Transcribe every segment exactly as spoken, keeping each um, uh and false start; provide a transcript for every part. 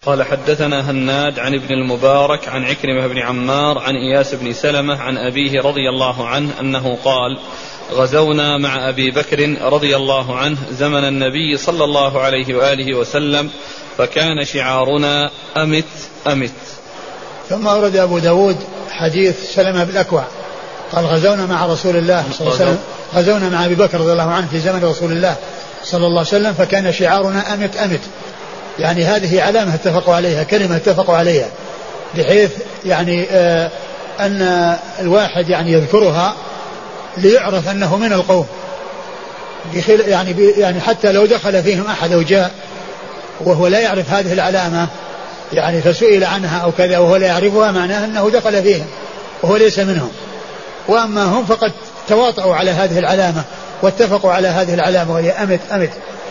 قال حدثنا هناد عن ابن المبارك عن عكرمة بن عمار عن إياس بن سلمة عن أبيه رضي الله عنه أنه قال غزونا مع أبي بكر رضي الله عنه زمن النبي صلى الله عليه وآله وسلم فكان شعارنا أمت أمت. ثم أورد أبو داود حديث سلمة بن الأكوع قال غزونا مع رسول الله صلى الله عليه وسلم غزونا مع أبي بكر رضي الله عنه في زمن رسول الله صلى الله عليه وسلم فكان شعارنا أمت أمت، يعني هذه علامة اتفقوا عليها، كلمة اتفقوا عليها، بحيث يعني آه أن الواحد يعني يذكرها ليعرف أنه من القوم، يعني يعني حتى لو دخل فيهم أحد أو جاء وهو لا يعرف هذه العلامة يعني فسئل عنها أو كذا وهو لا يعرفها معناه أنه دخل فيهم وهو ليس منهم. وأما هم فقد تواطؤوا على هذه العلامة واتفقوا على هذه العلامة وهي أمت أمت.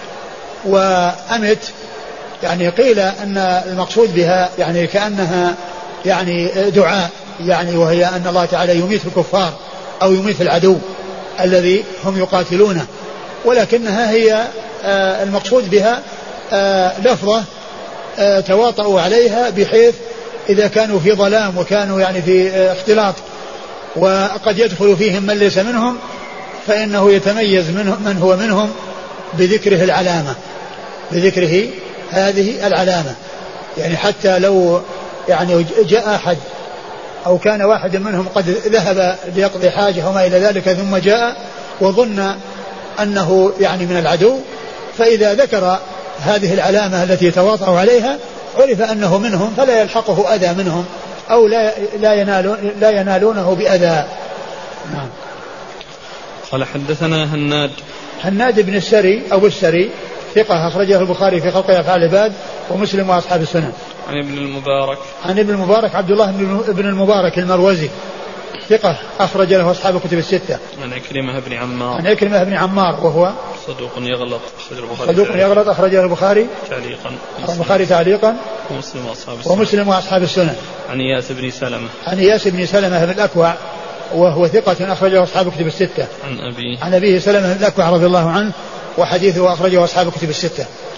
وأمت يعني قيل أن المقصود بها يعني كأنها يعني دعاء، يعني وهي أن الله تعالى يميت الكفار أو يميت العدو الذي هم يقاتلونه، ولكنها هي آه المقصود بها آه لفظة آه تواطؤوا عليها، بحيث إذا كانوا في ظلام وكانوا يعني في آه اختلاط وقد يدخل فيهم من ليس منهم فإنه يتميز منه من هو منهم بذكره العلامة، بذكره هذه العلامة. يعني حتى لو يعني جاء أحد أو كان واحد منهم قد ذهب ليقضي حاجة وما إلى ذلك ثم جاء وظن أنه يعني من العدو، فإذا ذكر هذه العلامة التي يتواطأ عليها عرف أنه منهم فلا يلحقه أذى منهم أو لا لا ينالون لا ينالونه بأذى. نعم. قال حدثنا هناد هناد بن السري أو السري ثقة أخرجه البخاري في خلق أفعال العباد ومسلم وأصحاب السنن. عن ابن المبارك عن ابن المبارك عبد الله بن المبارك المروزي ثقة أخرج له أصحاب الكتب الستة. عن عكرمة بن عمار عن عكرمة بن عمار وهو صدوق يغلط أخرج البخاري صدوق يغلط أخرجه البخاري تعليقا البخاري تعليقا ومسلم وأصحاب السنن. ومسلم وأصحاب السنن. عن إياس بن سلمة عن إياس بن سلمة بن الأكوع وهو ثقة أخرجه أصحاب الكتب الستة. عن أبيه عن أبيه سلمة بن الأكوع رضي الله عنه وحديثه أخرجه أصحاب الكتب الستة.